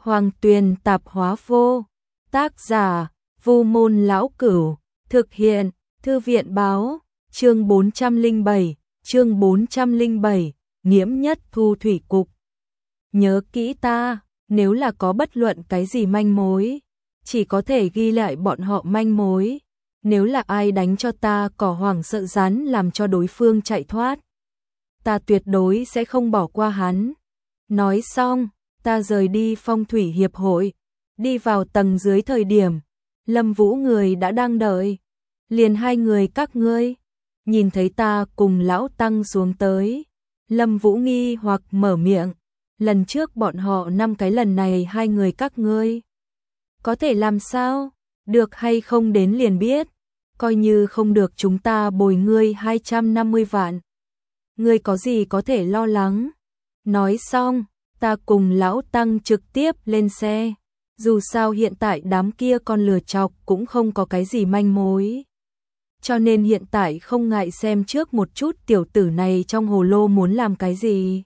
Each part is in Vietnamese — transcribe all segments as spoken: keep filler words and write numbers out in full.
Hoàng Tuyền Tạp Hóa Vô. Tác giả: Vô Môn Lão Cửu. Thực hiện: Thư viện báo. Chương bốn trăm lẻ bảy, chương bốn trăm lẻ bảy, Nghiễm Nhất Thu Thủy Cục. Nhớ kỹ ta, nếu là có bất luận cái gì manh mối, chỉ có thể ghi lại bọn họ manh mối. Nếu là ai đánh cho ta cỏ hoảng sợ rắn làm cho đối phương chạy thoát, ta tuyệt đối sẽ không bỏ qua hắn. Nói xong, ta rời đi phong thủy hiệp hội, đi vào tầng dưới thời điểm, Lâm Vũ người đã đang đợi. Liền hai người các ngươi, nhìn thấy ta cùng lão tăng xuống tới. Lâm Vũ nghi hoặc mở miệng, lần trước bọn họ năm cái, lần này hai người các ngươi. Có thể làm sao, được hay không đến liền biết, coi như không được chúng ta bồi ngươi hai trăm năm mươi vạn. Ngươi có gì có thể lo lắng. Nói xong, ta cùng lão tăng trực tiếp lên xe. Dù sao hiện tại đám kia con lừa chọc cũng không có cái gì manh mối. Cho nên hiện tại không ngại xem trước một chút tiểu tử này trong hồ lô muốn làm cái gì.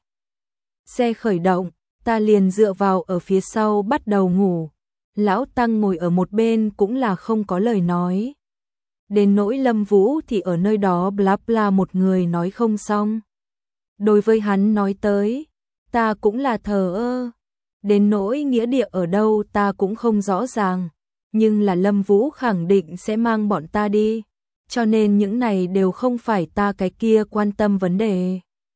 Xe khởi động, ta liền dựa vào ở phía sau bắt đầu ngủ. Lão tăng ngồi ở một bên cũng là không có lời nói. Đến nỗi Lâm Vũ thì ở nơi đó bla bla một người nói không xong. Đối với hắn nói tới, ta cũng là thờ ơ. Đến nỗi nghĩa địa ở đâu ta cũng không rõ ràng, nhưng là Lâm Vũ khẳng định sẽ mang bọn ta đi, cho nên những này đều không phải ta cái kia quan tâm vấn đề.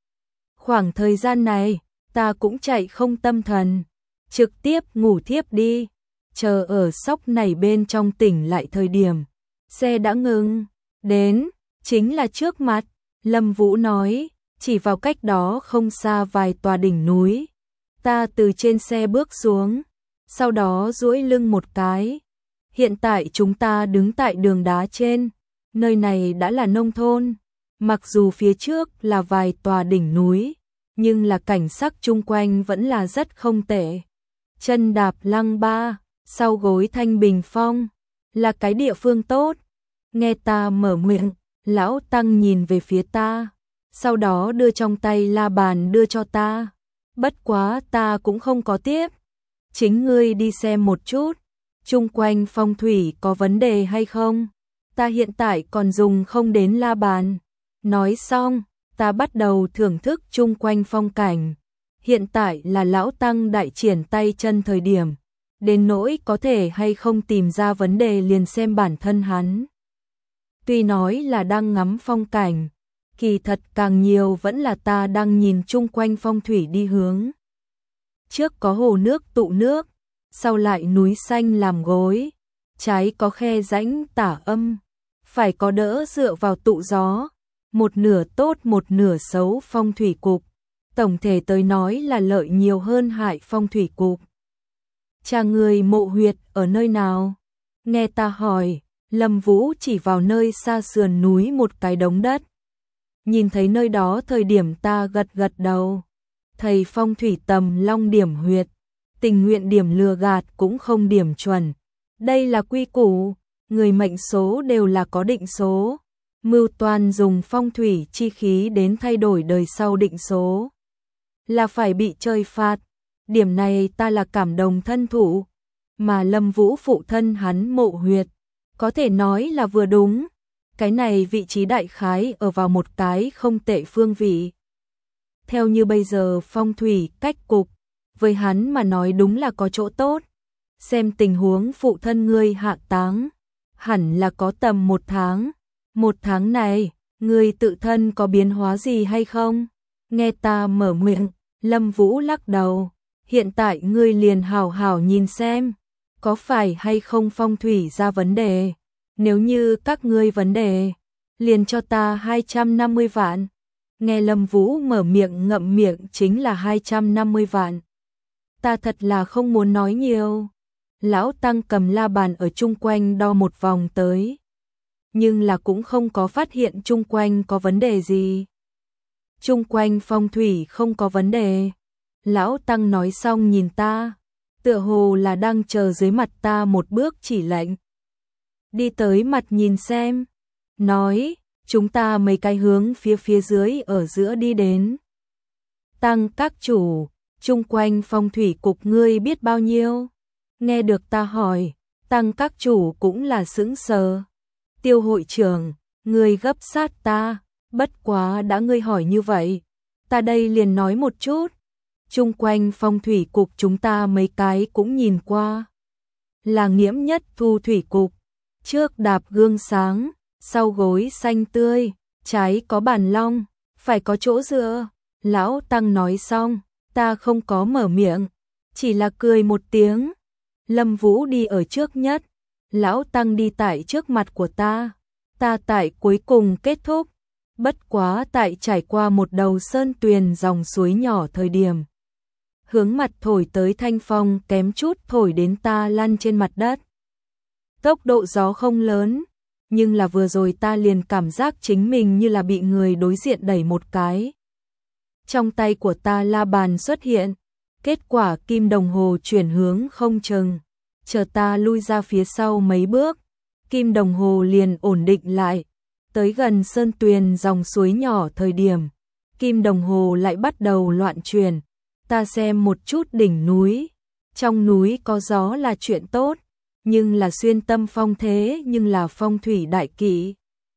Khoảng thời gian này, ta cũng chạy không tâm thần, trực tiếp ngủ thiếp đi, chờ ở sóc này bên trong tỉnh lại thời điểm. Xe đã ngừng, đến, chính là trước mặt, Lâm Vũ nói, chỉ vào cách đó không xa vài tòa đỉnh núi. Ta từ trên xe bước xuống, sau đó duỗi lưng một cái. Hiện tại chúng ta đứng tại đường đá trên, nơi này đã là nông thôn. Mặc dù phía trước là vài tòa đỉnh núi, nhưng là cảnh sắc chung quanh vẫn là rất không tệ. Chân đạp lăng ba, sau gối thanh bình phong, là cái địa phương tốt. Nghe ta mở miệng, lão tăng nhìn về phía ta, sau đó đưa trong tay la bàn đưa cho ta. Bất quá ta cũng không có tiếp. Chính ngươi đi xem một chút, chung quanh phong thủy có vấn đề hay không? Ta hiện tại còn dùng không đến la bàn. Nói xong, ta bắt đầu thưởng thức chung quanh phong cảnh. Hiện tại là lão tăng đại triển tay chân thời điểm. Đến nỗi có thể hay không tìm ra vấn đề liền xem bản thân hắn. Tuy nói là đang ngắm phong cảnh, kỳ thật càng nhiều vẫn là ta đang nhìn chung quanh phong thủy đi hướng. Trước có hồ nước tụ nước, sau lại núi xanh làm gối, trái có khe rãnh tả âm, phải có đỡ dựa vào tụ gió, một nửa tốt một nửa xấu phong thủy cục. Tổng thể tới nói là lợi nhiều hơn hại phong thủy cục. Cha người mộ huyệt ở nơi nào? Nghe ta hỏi, Lâm Vũ chỉ vào nơi xa sườn núi một cái đống đất. Nhìn thấy nơi đó thời điểm ta gật gật đầu. Thầy phong thủy tầm long điểm huyệt, tình nguyện điểm lừa gạt cũng không điểm chuẩn. Đây là quy củ, người mệnh số đều là có định số. Mưu toan dùng phong thủy chi khí đến thay đổi đời sau định số, là phải bị trời phạt. Điểm này ta là cảm động thân thủ. Mà Lâm Vũ phụ thân hắn mộ huyệt, có thể nói là vừa đúng. Cái này vị trí đại khái ở vào một cái không tệ phương vị. Theo như bây giờ phong thủy cách cục, với hắn mà nói đúng là có chỗ tốt. Xem tình huống phụ thân ngươi hạ táng, hẳn là có tầm một tháng. Một tháng này, ngươi tự thân có biến hóa gì hay không? Nghe ta mở miệng, Lâm Vũ lắc đầu. Hiện tại ngươi liền hào hào nhìn xem, có phải hay không phong thủy ra vấn đề. Nếu như các ngươi vấn đề, liền cho ta hai trăm năm mươi vạn. Nghe Lâm Vũ mở miệng ngậm miệng chính là hai trăm năm mươi vạn. Ta thật là không muốn nói nhiều. Lão tăng cầm la bàn ở chung quanh đo một vòng tới. Nhưng là cũng không có phát hiện chung quanh có vấn đề gì. Chung quanh phong thủy không có vấn đề. Lão tăng nói xong nhìn ta, tựa hồ là đang chờ dưới mặt ta một bước chỉ lệnh. Đi tới mặt nhìn xem, nói, chúng ta mấy cái hướng phía phía dưới ở giữa đi đến. Tăng các chủ, chung quanh phong thủy cục ngươi biết bao nhiêu? Nghe được ta hỏi, Tăng các chủ cũng là sững sờ. Tiêu hội trưởng, ngươi gấp sát ta, bất quá đã ngươi hỏi như vậy, ta đây liền nói một chút. Chung quanh phong thủy cục chúng ta mấy cái cũng nhìn qua. Là Nghiễm Nhất Thu thủy cục, trước đạp gương sáng, sau gối xanh tươi, trái có bàn long, phải có chỗ dựa. Lão Tăng nói xong, ta không có mở miệng, chỉ là cười một tiếng. Lâm Vũ đi ở trước nhất, Lão Tăng đi tại trước mặt của ta, ta tại cuối cùng kết thúc. Bất quá tại trải qua một đầu sơn tuyền dòng suối nhỏ thời điểm, hướng mặt thổi tới thanh phong kém chút thổi đến ta lăn trên mặt đất. Tốc độ gió không lớn, nhưng là vừa rồi ta liền cảm giác chính mình như là bị người đối diện đẩy một cái. Trong tay của ta la bàn xuất hiện, kết quả kim đồng hồ chuyển hướng không chừng, chờ ta lui ra phía sau mấy bước, kim đồng hồ liền ổn định lại. Tới gần sơn tuyền dòng suối nhỏ thời điểm, kim đồng hồ lại bắt đầu loạn chuyển. Ta xem một chút đỉnh núi, trong núi có gió là chuyện tốt, nhưng là xuyên tâm phong thế nhưng là phong thủy đại kỵ.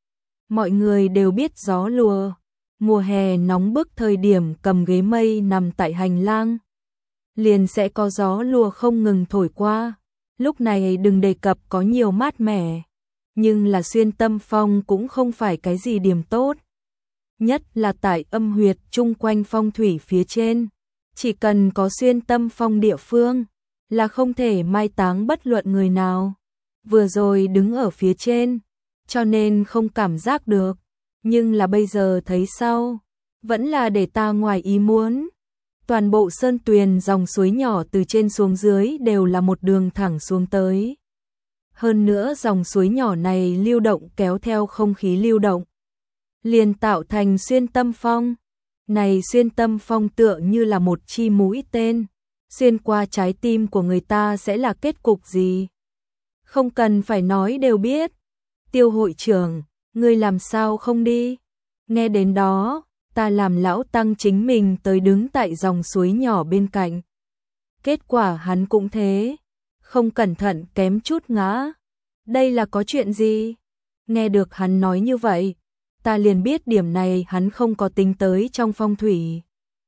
Mọi người đều biết gió lùa, mùa hè nóng bức thời điểm cầm ghế mây nằm tại hành lang, liền sẽ có gió lùa không ngừng thổi qua. Lúc này đừng đề cập có nhiều mát mẻ, nhưng là xuyên tâm phong cũng không phải cái gì điểm tốt. Nhất là tại âm huyệt chung quanh phong thủy phía trên, chỉ cần có xuyên tâm phong địa phương, là không thể mai táng bất luận người nào. Vừa rồi đứng ở phía trên, cho nên không cảm giác được, nhưng là bây giờ thấy sau, vẫn là để ta ngoài ý muốn. Toàn bộ sơn tuyền dòng suối nhỏ từ trên xuống dưới đều là một đường thẳng xuống tới. Hơn nữa dòng suối nhỏ này lưu động kéo theo không khí lưu động, liền tạo thành xuyên tâm phong. Này xuyên tâm phong tựa như là một chi mũi tên, xuyên qua trái tim của người ta sẽ là kết cục gì? Không cần phải nói đều biết. Tiêu hội trưởng, ngươi làm sao không đi? Nghe đến đó, ta làm Lão Tăng chính mình tới đứng tại dòng suối nhỏ bên cạnh. Kết quả hắn cũng thế, không cẩn thận kém chút ngã. Đây là có chuyện gì? Nghe được hắn nói như vậy, ta liền biết điểm này hắn không có tính tới trong phong thủy.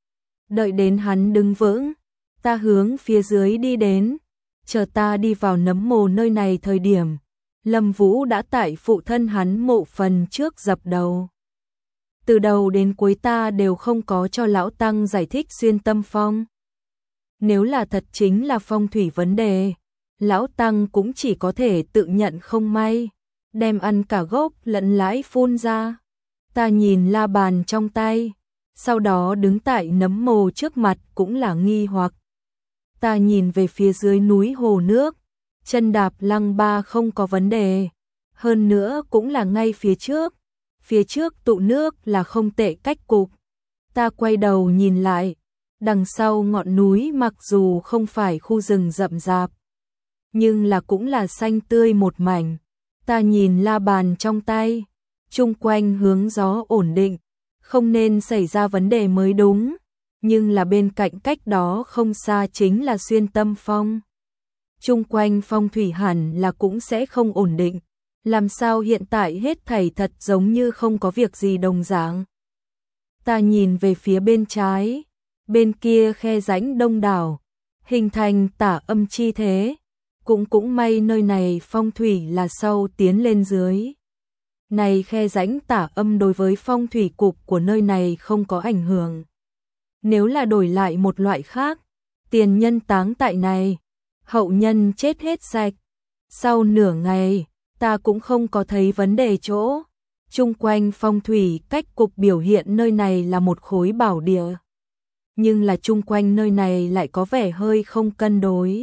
Đợi đến hắn đứng vững, ta hướng phía dưới đi đến, chờ ta đi vào nấm mồ nơi này thời điểm, Lâm Vũ đã tại phụ thân hắn mộ phần trước dập đầu. Từ đầu đến cuối ta đều không có cho Lão Tăng giải thích xuyên tâm phong. Nếu là thật chính là phong thủy vấn đề, Lão Tăng cũng chỉ có thể tự nhận không may, đem ăn cả gốc lẫn lãi phun ra. Ta nhìn la bàn trong tay, sau đó đứng tại nấm mồ trước mặt cũng là nghi hoặc. Ta nhìn về phía dưới núi hồ nước, chân đạp lăng ba không có vấn đề, hơn nữa cũng là ngay phía trước, phía trước tụ nước là không tệ cách cục. Ta quay đầu nhìn lại, đằng sau ngọn núi mặc dù không phải khu rừng rậm rạp, nhưng là cũng là xanh tươi một mảnh. Ta nhìn la bàn trong tay, chung quanh hướng gió ổn định, không nên xảy ra vấn đề mới đúng, nhưng là bên cạnh cách đó không xa chính là xuyên tâm phong. Chung quanh phong thủy hẳn là cũng sẽ không ổn định, làm sao hiện tại hết thảy thật giống như không có việc gì đồng dạng. Ta nhìn về phía bên trái, bên kia khe rãnh đông đảo, hình thành tả âm chi thế, cũng cũng may nơi này phong thủy là sâu tiến lên dưới. Này khe rãnh tả âm đối với phong thủy cục của nơi này không có ảnh hưởng. Nếu là đổi lại một loại khác, tiền nhân táng tại này, hậu nhân chết hết sạch. Sau nửa ngày, ta cũng không có thấy vấn đề chỗ. Chung quanh phong thủy cách cục biểu hiện nơi này là một khối bảo địa. Nhưng là chung quanh nơi này lại có vẻ hơi không cân đối.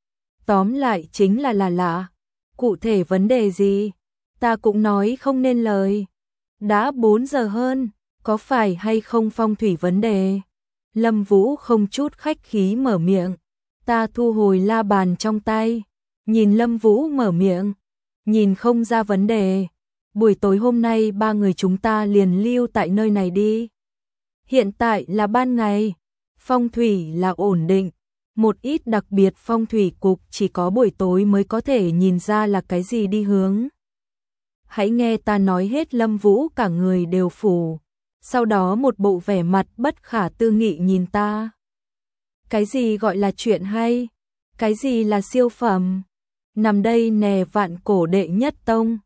Tóm lại chính là là lạ. Cụ thể vấn đề gì? Ta cũng nói không nên lời. Đã bốn giờ hơn, có phải hay không phong thủy vấn đề? Lâm Vũ không chút khách khí mở miệng. Ta thu hồi la bàn trong tay, nhìn Lâm Vũ mở miệng, nhìn không ra vấn đề. Buổi tối hôm nay ba người chúng ta liền lưu tại nơi này đi. Hiện tại là ban ngày, Phong thủy là ổn định, một ít đặc biệt phong thủy cục chỉ có buổi tối mới có thể nhìn ra là cái gì đi hướng. Hãy nghe ta nói hết. Lâm Vũ cả người đều phủ, sau đó một bộ vẻ mặt bất khả tư nghị nhìn ta. Cái gì gọi là chuyện hay? Cái gì là siêu phẩm? Nằm đây nè, vạn cổ đệ nhất tông,